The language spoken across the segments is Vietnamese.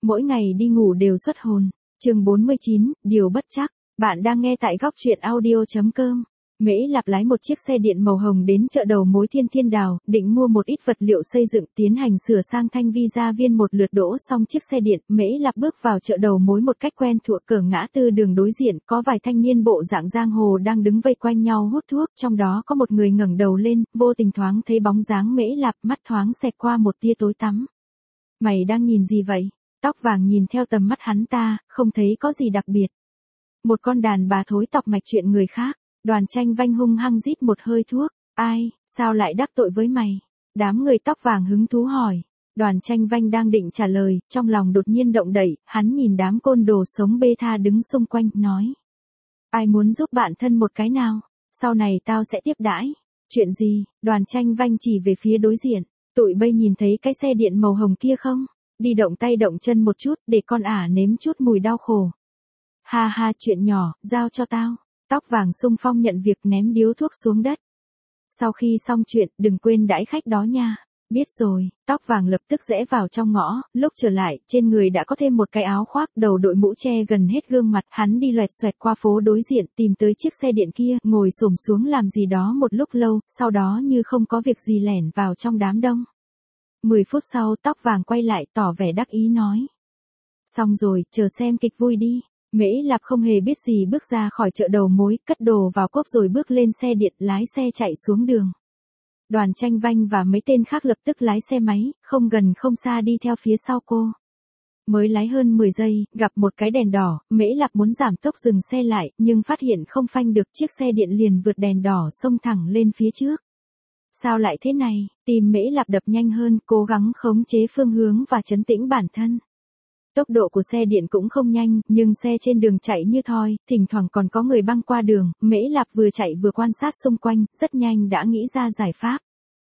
Mỗi ngày đi ngủ đều xuất hồn. Chương 49, điều bất chắc. Bạn đang nghe tại góc truyện audio.com. Mễ Lạp lái một chiếc xe điện màu hồng đến chợ đầu mối Thiên Thiên Đào, định mua một ít vật liệu xây dựng tiến hành sửa sang thanh vi gia viên. Một lượt đỗ xong chiếc xe điện, Mễ Lạp bước vào chợ đầu mối một cách quen thuộc. Cửa ngã tư đường đối diện, có vài thanh niên bộ dạng giang hồ đang đứng vây quanh nhau hút thuốc, trong đó có một người ngẩng đầu lên, vô tình thoáng thấy bóng dáng Mễ Lạp, mắt thoáng xẹt qua một tia tối tăm. Mày đang nhìn gì vậy? Tóc vàng nhìn theo tầm mắt hắn ta, không thấy có gì đặc biệt. Một con đàn bà thối tọc mạch chuyện người khác. Đoàn Tranh Vanh hung hăng rít một hơi thuốc. Ai, sao lại đắc tội với mày? Đám người tóc vàng hứng thú hỏi. Đoàn Tranh Vanh đang định trả lời, trong lòng đột nhiên động đậy, hắn nhìn đám côn đồ sống bê tha đứng xung quanh, nói. Ai muốn giúp bạn thân một cái nào? Sau này tao sẽ tiếp đãi. Chuyện gì? Đoàn Tranh Vanh chỉ về phía đối diện. Tụi bây nhìn thấy cái xe điện màu hồng kia không? Đi động tay động chân một chút, để con ả nếm chút mùi đau khổ. Ha ha, chuyện nhỏ, giao cho tao. Tóc vàng xung phong nhận việc, ném điếu thuốc xuống đất. Sau khi xong chuyện, đừng quên đãi khách đó nha. Biết rồi. Tóc vàng lập tức rẽ vào trong ngõ, lúc trở lại, trên người đã có thêm một cái áo khoác, đầu đội mũ che gần hết gương mặt. Hắn đi loẹt xoẹt qua phố đối diện, tìm tới chiếc xe điện kia, ngồi xổm xuống làm gì đó một lúc lâu, sau đó như không có việc gì lẻn vào trong đám đông. 10 phút sau, tóc vàng quay lại, tỏ vẻ đắc ý nói. Xong rồi, chờ xem kịch vui đi. Mễ Lạp không hề biết gì bước ra khỏi chợ đầu mối, cất đồ vào cốp rồi bước lên xe điện, lái xe chạy xuống đường. Đoàn Tranh Vanh và mấy tên khác lập tức lái xe máy, không gần không xa đi theo phía sau cô. Mới lái hơn 10 giây, gặp một cái đèn đỏ, Mễ Lạp muốn giảm tốc dừng xe lại, nhưng phát hiện không phanh được, chiếc xe điện liền vượt đèn đỏ xông thẳng lên phía trước. Sao lại thế này? Tim Mễ Lạp đập nhanh hơn, cố gắng khống chế phương hướng và trấn tĩnh bản thân. Tốc độ của xe điện cũng không nhanh, nhưng xe trên đường chạy như thoi, thỉnh thoảng còn có người băng qua đường. Mễ Lạp vừa chạy vừa quan sát xung quanh, rất nhanh đã nghĩ ra giải pháp.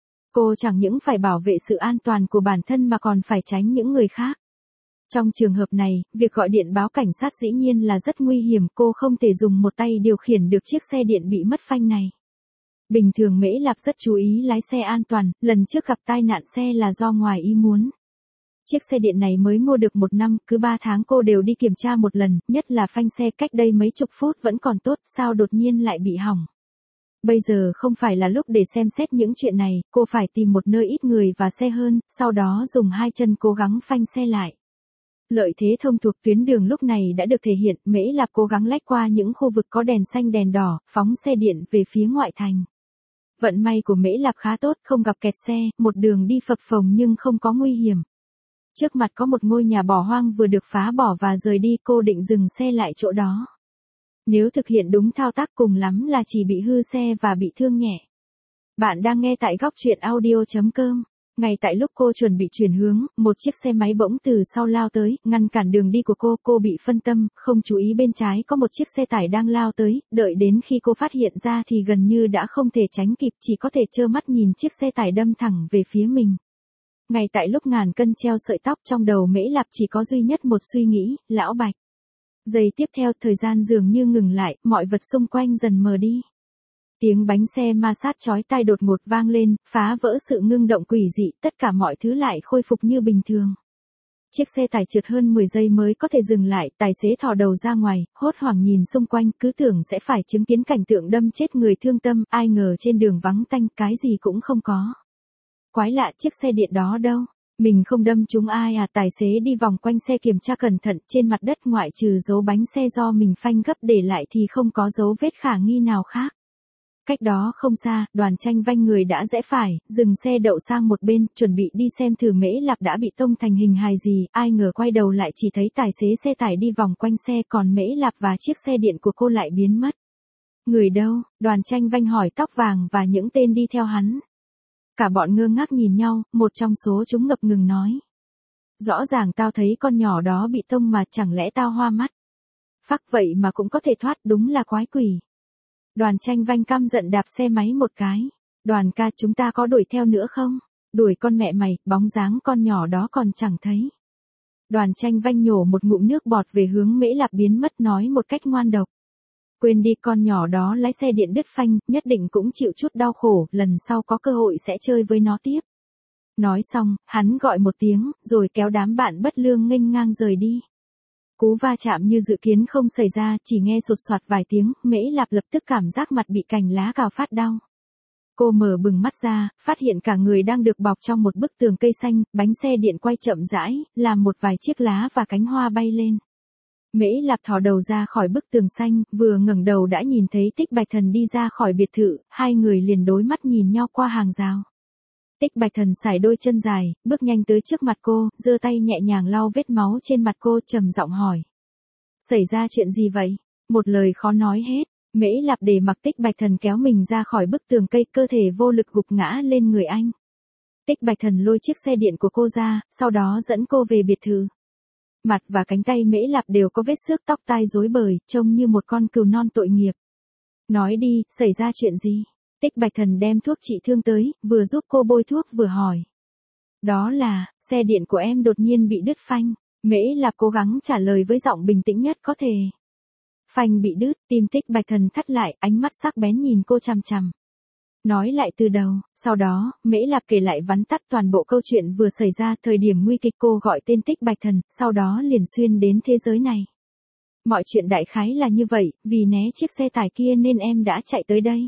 Cô chẳng những phải bảo vệ sự an toàn của bản thân mà còn phải tránh những người khác. Trong trường hợp này, việc gọi điện báo cảnh sát dĩ nhiên là rất nguy hiểm, cô không thể dùng một tay điều khiển được chiếc xe điện bị mất phanh này. Bình thường Mễ Lạp rất chú ý lái xe an toàn, lần trước gặp tai nạn xe là do ngoài ý muốn. Chiếc xe điện này mới mua được 1 năm, cứ 3 tháng cô đều đi kiểm tra một lần, nhất là phanh xe cách đây mấy chục phút vẫn còn tốt, sao đột nhiên lại bị hỏng. Bây giờ không phải là lúc để xem xét những chuyện này, cô phải tìm một nơi ít người và xe hơn, sau đó dùng 2 chân cố gắng phanh xe lại. Lợi thế thông thuộc tuyến đường lúc này đã được thể hiện, Mễ Lạp cố gắng lách qua những khu vực có đèn xanh đèn đỏ, phóng xe điện về phía ngoại thành. Vận may của Mễ Lạp khá tốt, không gặp kẹt xe, một đường đi phập phồng nhưng không có nguy hiểm. Trước mặt có một ngôi nhà bỏ hoang vừa được phá bỏ và rời đi, cô định dừng xe lại chỗ đó. Nếu thực hiện đúng thao tác cùng lắm là chỉ bị hư xe và bị thương nhẹ. Bạn đang nghe tại góc truyện audio.com. Ngay tại lúc cô chuẩn bị chuyển hướng, một chiếc xe máy bỗng từ sau lao tới, ngăn cản đường đi của cô bị phân tâm, không chú ý bên trái có một chiếc xe tải đang lao tới, đợi đến khi cô phát hiện ra thì gần như đã không thể tránh kịp, chỉ có thể trơ mắt nhìn chiếc xe tải đâm thẳng về phía mình. Ngay tại lúc ngàn cân treo sợi tóc, trong đầu Mễ Lạp chỉ có duy nhất một suy nghĩ, lão Bạch. Giây tiếp theo, thời gian dường như ngừng lại, mọi vật xung quanh dần mờ đi. Tiếng bánh xe ma sát chói tai đột ngột vang lên, phá vỡ sự ngưng động quỷ dị, tất cả mọi thứ lại khôi phục như bình thường. Chiếc xe tải trượt hơn 10 giây mới có thể dừng lại, tài xế thò đầu ra ngoài, hốt hoảng nhìn xung quanh, cứ tưởng sẽ phải chứng kiến cảnh tượng đâm chết người thương tâm, ai ngờ trên đường vắng tanh, cái gì cũng không có. Quái lạ, chiếc xe điện đó đâu? Mình không đâm trúng ai à? Tài xế đi vòng quanh xe kiểm tra cẩn thận, trên mặt đất ngoại trừ dấu bánh xe do mình phanh gấp để lại thì không có dấu vết khả nghi nào khác. Cách đó không xa, Đoàn Tranh Vanh người đã rẽ phải, dừng xe đậu sang một bên, chuẩn bị đi xem thử Mễ Lạp đã bị tông thành hình hài gì, ai ngờ quay đầu lại chỉ thấy tài xế xe tải đi vòng quanh xe, còn Mễ Lạp và chiếc xe điện của cô lại biến mất. Người đâu? Đoàn Tranh Vanh hỏi tóc vàng và những tên đi theo hắn. Cả bọn ngơ ngác nhìn nhau, một trong số chúng ngập ngừng nói. Rõ ràng tao thấy con nhỏ đó bị tông mà, chẳng lẽ tao hoa mắt? Phắc, vậy mà cũng có thể thoát, đúng là quái quỷ. Đoàn Tranh Vanh căm giận đạp xe máy một cái. Đoàn ca, chúng ta có đuổi theo nữa không? Đuổi con mẹ mày, bóng dáng con nhỏ đó còn chẳng thấy. Đoàn Tranh Vanh nhổ một ngụm nước bọt về hướng Mễ Lạp biến mất, nói một cách ngoan độc. Quên đi, con nhỏ đó lái xe điện đứt phanh, nhất định cũng chịu chút đau khổ, lần sau có cơ hội sẽ chơi với nó tiếp. Nói xong, hắn gọi một tiếng, rồi kéo đám bạn bất lương nghênh ngang rời đi. Cú va chạm như dự kiến không xảy ra, chỉ nghe sột soạt vài tiếng, Mễ Lạp lập tức cảm giác mặt bị cành lá cào phát đau. Cô mở bừng mắt ra, phát hiện cả người đang được bọc trong một bức tường cây xanh, bánh xe điện quay chậm rãi, làm một vài chiếc lá và cánh hoa bay lên. Mễ Lạp thò đầu ra khỏi bức tường xanh, vừa ngẩng đầu đã nhìn thấy Tích Bạch Thần đi ra khỏi biệt thự, hai người liền đối mắt nhìn nhau qua hàng rào. Tích Bạch Thần sải đôi chân dài, bước nhanh tới trước mặt cô, giơ tay nhẹ nhàng lau vết máu trên mặt cô, trầm giọng hỏi. Xảy ra chuyện gì vậy? Một lời khó nói hết. Mễ Lạp để mặc Tích Bạch Thần kéo mình ra khỏi bức tường cây, cơ thể vô lực gục ngã lên người anh. Tích Bạch Thần lôi chiếc xe điện của cô ra, sau đó dẫn cô về biệt thự. Mặt và cánh tay Mễ Lạp đều có vết xước, tóc tai rối bời, trông như một con cừu non tội nghiệp. Nói đi, xảy ra chuyện gì? Tích Bạch Thần đem thuốc trị thương tới, vừa giúp cô bôi thuốc vừa hỏi. Đó là, xe điện của em đột nhiên bị đứt phanh. Mễ Lạp cố gắng trả lời với giọng bình tĩnh nhất có thể. Phanh bị đứt, tim Tích Bạch Thần thắt lại, ánh mắt sắc bén nhìn cô chằm chằm. Nói lại từ đầu, sau đó, Mễ Lạp kể lại vắn tắt toàn bộ câu chuyện vừa xảy ra, thời điểm nguy kịch cô gọi tên Tích Bạch Thần, sau đó liền xuyên đến thế giới này. Mọi chuyện đại khái là như vậy, vì né chiếc xe tải kia nên em đã chạy tới đây.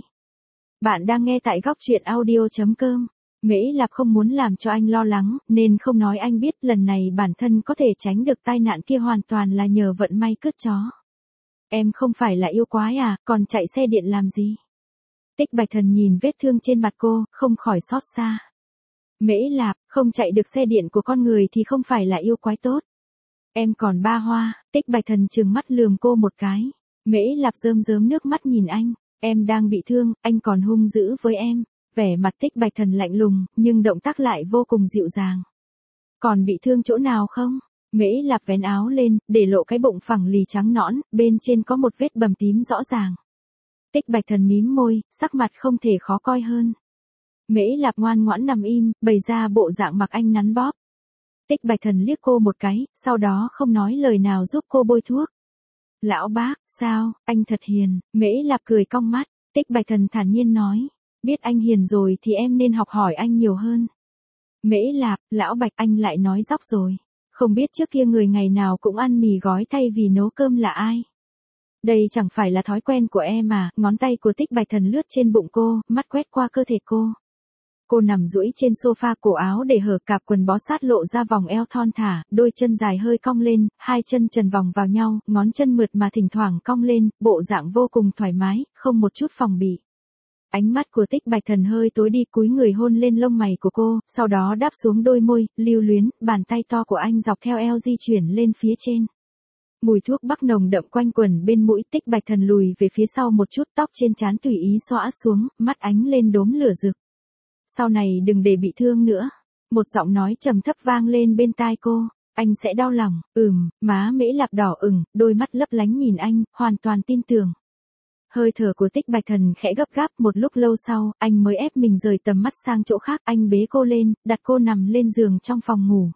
Bạn đang nghe tại góc truyện audio.com. Mễ Lạp không muốn làm cho anh lo lắng, nên không nói anh biết lần này bản thân có thể tránh được tai nạn kia hoàn toàn là nhờ vận may cướp chó. Em không phải là yêu quái à, còn chạy xe điện làm gì? Tích Bạch Thần nhìn vết thương trên mặt cô, không khỏi xót xa. Mễ Lạp, không chạy được xe điện của con người thì không phải là yêu quái tốt. Em còn ba hoa. Tích Bạch Thần trừng mắt lườm cô một cái. Mễ Lạp rơm rớm nước mắt nhìn anh. Em đang bị thương, anh còn hung dữ với em. Vẻ mặt Tích Bạch Thần lạnh lùng, nhưng động tác lại vô cùng dịu dàng. Còn bị thương chỗ nào không? Mễ Lạp vén áo lên, để lộ cái bụng phẳng lì trắng nõn, bên trên có một vết bầm tím rõ ràng. Tích Bạch Thần mím môi, sắc mặt không thể khó coi hơn. Mễ Lạp ngoan ngoãn nằm im, bày ra bộ dạng mặc anh nắn bóp. Tích Bạch Thần liếc cô một cái, sau đó không nói lời nào giúp cô bôi thuốc. Lão bác, sao, anh thật hiền. Mễ Lạp cười cong mắt. Tích Bạch Thần thản nhiên nói. Biết anh hiền rồi thì em nên học hỏi anh nhiều hơn. Mễ Lạp, lão Bạch, anh lại nói dóc rồi. Không biết trước kia người ngày nào cũng ăn mì gói thay vì nấu cơm là ai? Đây chẳng phải là thói quen của em à? Ngón tay của Tích Bạch Thần lướt trên bụng cô, mắt quét qua cơ thể cô. Cô nằm duỗi trên sofa, cổ áo để hở, cạp quần bó sát lộ ra vòng eo thon thả, đôi chân dài hơi cong lên, hai chân trần vòng vào nhau, ngón chân mượt mà thỉnh thoảng cong lên, bộ dạng vô cùng thoải mái, không một chút phòng bị. Ánh mắt của Tích Bạch Thần hơi tối đi, cúi người hôn lên lông mày của cô, sau đó đáp xuống đôi môi, lưu luyến, bàn tay to của anh dọc theo eo di chuyển lên phía trên. Mùi thuốc bắc nồng đậm quanh quẩn bên mũi. Tích Bạch Thần lùi về phía sau một chút, tóc trên trán tùy ý xõa xuống, mắt ánh lên đốm lửa rực. Sau này đừng để bị thương nữa. Một giọng nói trầm thấp vang lên bên tai cô. Anh sẽ đau lòng. Má Mễ Lạp đỏ ửng, đôi mắt lấp lánh nhìn anh, hoàn toàn tin tưởng. Hơi thở của Tích Bạch Thần khẽ gấp gáp, một lúc lâu sau, anh mới ép mình rời tầm mắt sang chỗ khác, anh bế cô lên, đặt cô nằm lên giường trong phòng ngủ.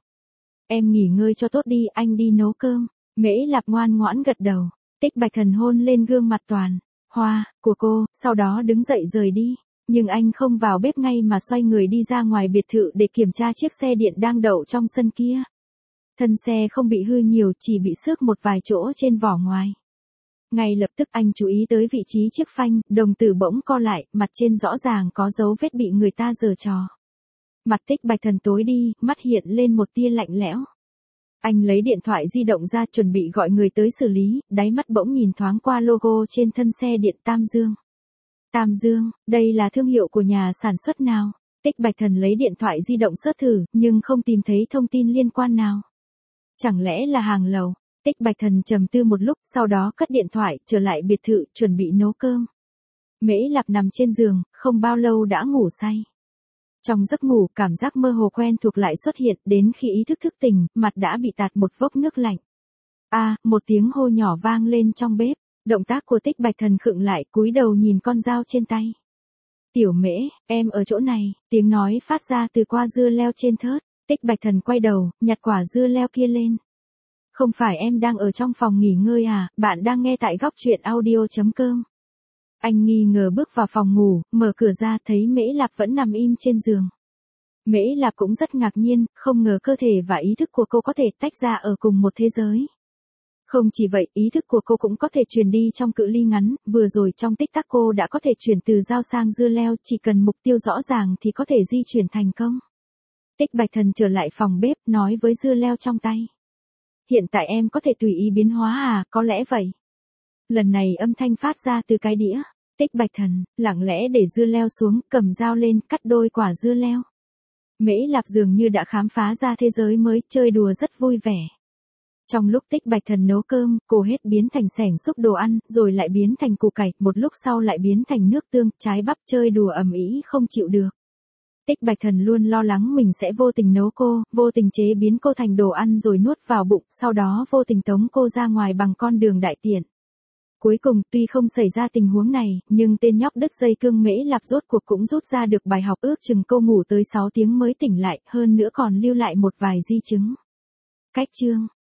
Em nghỉ ngơi cho tốt đi, anh đi nấu cơm. Mễ Lạp ngoan ngoãn gật đầu. Tích Bạch Thần hôn lên gương mặt toàn hoa của cô, sau đó đứng dậy rời đi. Nhưng anh không vào bếp ngay mà xoay người đi ra ngoài biệt thự để kiểm tra chiếc xe điện đang đậu trong sân kia. Thân xe không bị hư nhiều, chỉ bị xước một vài chỗ trên vỏ ngoài. Ngay lập tức anh chú ý tới vị trí chiếc phanh, đồng tử bỗng co lại, mặt trên rõ ràng có dấu vết bị người ta giở trò. Mặt Tích Bạch Thần tối đi, mắt hiện lên một tia lạnh lẽo. Anh lấy điện thoại di động ra chuẩn bị gọi người tới xử lý, đáy mắt bỗng nhìn thoáng qua logo trên thân xe điện Tam Dương. Tam Dương, đây là thương hiệu của nhà sản xuất nào? Tích Bạch Thần lấy điện thoại di động search thử, nhưng không tìm thấy thông tin liên quan nào. Chẳng lẽ là hàng lậu? Tích Bạch Thần trầm tư một lúc, sau đó cất điện thoại, trở lại biệt thự, chuẩn bị nấu cơm. Mễ Lạp nằm trên giường, không bao lâu đã ngủ say. Trong giấc ngủ, cảm giác mơ hồ quen thuộc lại xuất hiện, đến khi ý thức thức tỉnh, mặt đã bị tạt một vốc nước lạnh. Một tiếng hô nhỏ vang lên trong bếp. Động tác của Tích Bạch Thần khựng lại, cúi đầu nhìn con dao trên tay. Tiểu Mễ, em ở chỗ này. Tiếng nói phát ra từ qua dưa leo trên thớt. Tích Bạch Thần quay đầu, nhặt quả dưa leo kia lên. Không phải em đang ở trong phòng nghỉ ngơi à? Bạn đang nghe tại góc truyện audio.com. Anh nghi ngờ bước vào phòng ngủ, mở cửa ra thấy Mễ Lạp vẫn nằm im trên giường. Mễ Lạp cũng rất ngạc nhiên, không ngờ cơ thể và ý thức của cô có thể tách ra ở cùng một thế giới. Không chỉ vậy, ý thức của cô cũng có thể truyền đi trong cự ly ngắn, vừa rồi trong tích tắc cô đã có thể chuyển từ dao sang dưa leo, chỉ cần mục tiêu rõ ràng thì có thể di chuyển thành công. Tích Bạch Thần trở lại phòng bếp, nói với dưa leo trong tay. Hiện tại em có thể tùy ý biến hóa à, có lẽ vậy. Lần này âm thanh phát ra từ cái đĩa. Tích Bạch Thần, lặng lẽ để dưa leo xuống, cầm dao lên, cắt đôi quả dưa leo. Mễ Lạp dường như đã khám phá ra thế giới mới, chơi đùa rất vui vẻ. Trong lúc Tích Bạch Thần nấu cơm, cô hết biến thành xẻng xúc đồ ăn, rồi lại biến thành củ cải, một lúc sau lại biến thành nước tương, trái bắp, chơi đùa ầm ĩ không chịu được. Tích Bạch Thần luôn lo lắng mình sẽ vô tình nấu cô, vô tình chế biến cô thành đồ ăn rồi nuốt vào bụng, sau đó vô tình tống cô ra ngoài bằng con đường đại tiện. Cuối cùng, tuy không xảy ra tình huống này, nhưng tên nhóc đứt dây cương Mễ Lạp rốt cuộc cũng rút ra được bài học, ước chừng cô ngủ tới 6 tiếng mới tỉnh lại, hơn nữa còn lưu lại một vài di chứng. Cách chương